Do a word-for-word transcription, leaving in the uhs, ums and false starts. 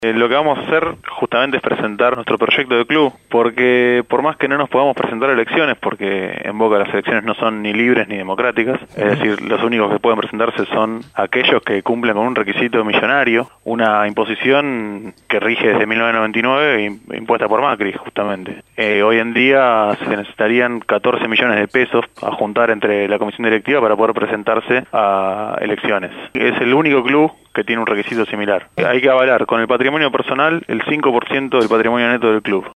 Eh, lo que vamos a hacer justamente es presentar nuestro proyecto de club, porque por más que no nos podamos presentar a elecciones, porque en Boca las elecciones no son ni libres ni democráticas, es decir, los únicos que pueden presentarse son aquellos que cumplen con un requisito millonario, una imposición que rige desde mil novecientos noventa y nueve, impuesta por Macri justamente. Eh, hoy en día se necesitarían catorce millones de pesos a juntar entre la comisión directiva para poder presentarse a elecciones. Es el único club que tiene un requisito similar. Hay que avalar con el patrimonio personal el cinco por ciento del patrimonio neto del club.